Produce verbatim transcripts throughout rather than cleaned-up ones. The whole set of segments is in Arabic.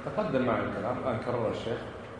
تقدم معي الكلام الآن كرر الشيخ.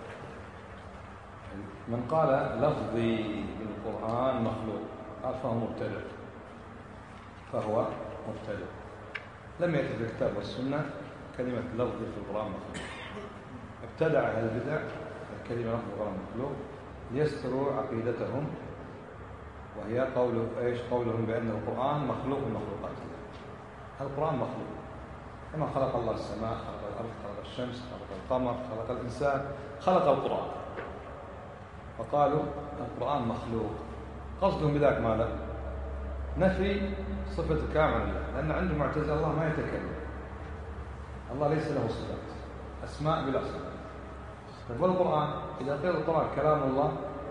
من قال لفظي بالقرآن مخلوق قال فهو مبتدع، فهو مبتدع. لم يأتي في الكتاب والسنة كلمة لفظي في القرآن مخلوق. ابتدع أهل البدع الكلمة لفظ القرآن مخلوق ليستروا عقيدتهم، وهي قوله ايش؟ قولهم بأن القرآن مخلوق من مخلوقات الله. القرآن مخلوق كما خلق الله السماء، خلق الأرض، خلق الشمس، خلق القمر، خلق الإنسان، خلق القرآن. فقالوا القرآن مخلوق. قصدهم بذلك ماذا؟ نفي صفة الكامل لله، لأن عنده معتزلة الله ما يتكلم، الله ليس له صفات، أسماء بلا صفات. والقرآن إذا قيل القرآن كلام الله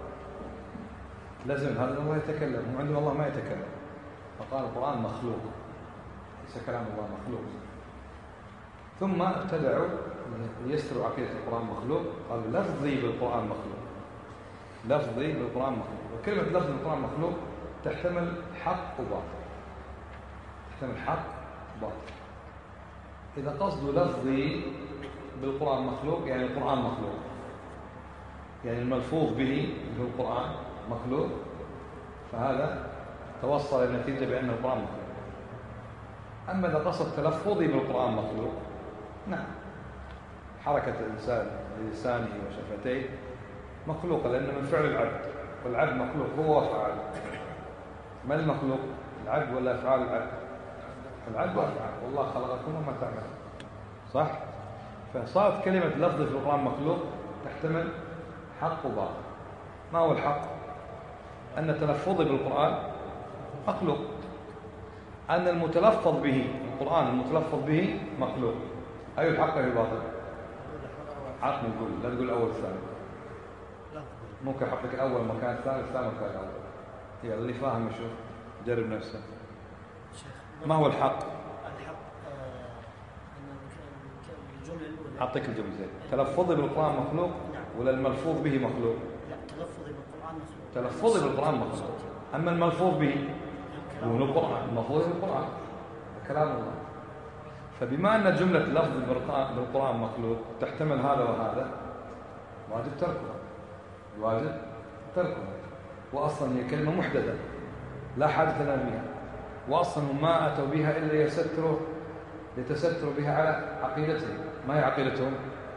لازم هذا الله يتكلم، هم عندهم الله ما يتكلم، فقال القرآن مخلوق، ليس كلام الله مخلوق. ثم ابتدعوا ليستروا عقيدة القرآن مخلوق، قالوا لفظي بالقرآن مخلوق، لفظي بالقرآن مخلوق. وكلمة لفظ بالقرآن مخلوق تحتمل حق وباطل، تحتمل حق وباطل. إذا قصدوا لفظي بالقرآن مخلوق يعني القرآن مخلوق، يعني الملفوظ به اللي هو القرآن مخلوق، فهذا توصل إلى النتيجة بأن القرآن مخلوق. أما إذا قصد تلفظي بالقرآن مخلوق، نعم، حركة الإنسان بلسانه وشفتيه مخلوقة لأنه من فعل العبد، والعبد مخلوق هو وأفعاله. ما المخلوق؟ العبد ولا أفعال العبد؟ العبد وأفعال، والله خلقكم وما تعملون، صح؟ فصارت كلمة لفظ في القرآن مخلوق تحتمل حق وباطل. ما هو الحق؟ أن تلفظي بالقرآن مخلوق، أن المتلفظ به القرآن المتلفظ به مخلوق. أي الحق أي الباطل؟ حق. نقول لا تقول أول ثاني، ممكن حقك الأول مكان الثاني، الثاني مكان الأول. يلا اللي فاهم يشوف جرب نفسه. ما هو الحق؟ الحق أن الجملة الأولى أعطيك الجملة زين. تلفظي بالقرآن مخلوق ولا الملفوظ به مخلوق؟ لا، تلفظي بالقرآن مخلوق. تلفظي بالقرآن مخلوق، أما الملفوظ به هو القرآن، الملفوظ بالقرآن كلام الله. فبما أن جملة لفظ بالقرآن مخلوق تحتمل هذا وهذا، واجب تركها، واجب تركها. وأصلا هي كلمة محدثة لا حاجة لنا بها، وأصلا ما أتوا بها إلا يستروا يتستروا بها على عقيدتهم. ما هي عقيدتهم؟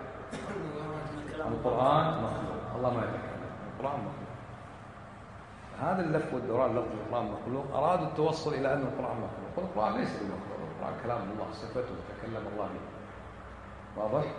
القرآن مخلوق، الله ما يتكلم، القرآن مخلوق. هذا اللف والدوران لفظ القرآن مخلوق أرادوا التوصل إلى أن القرآن مخلوق، والقرآن ليس بمخلوق، القرآن كلام الله، صفته تكلم الله به. واضح؟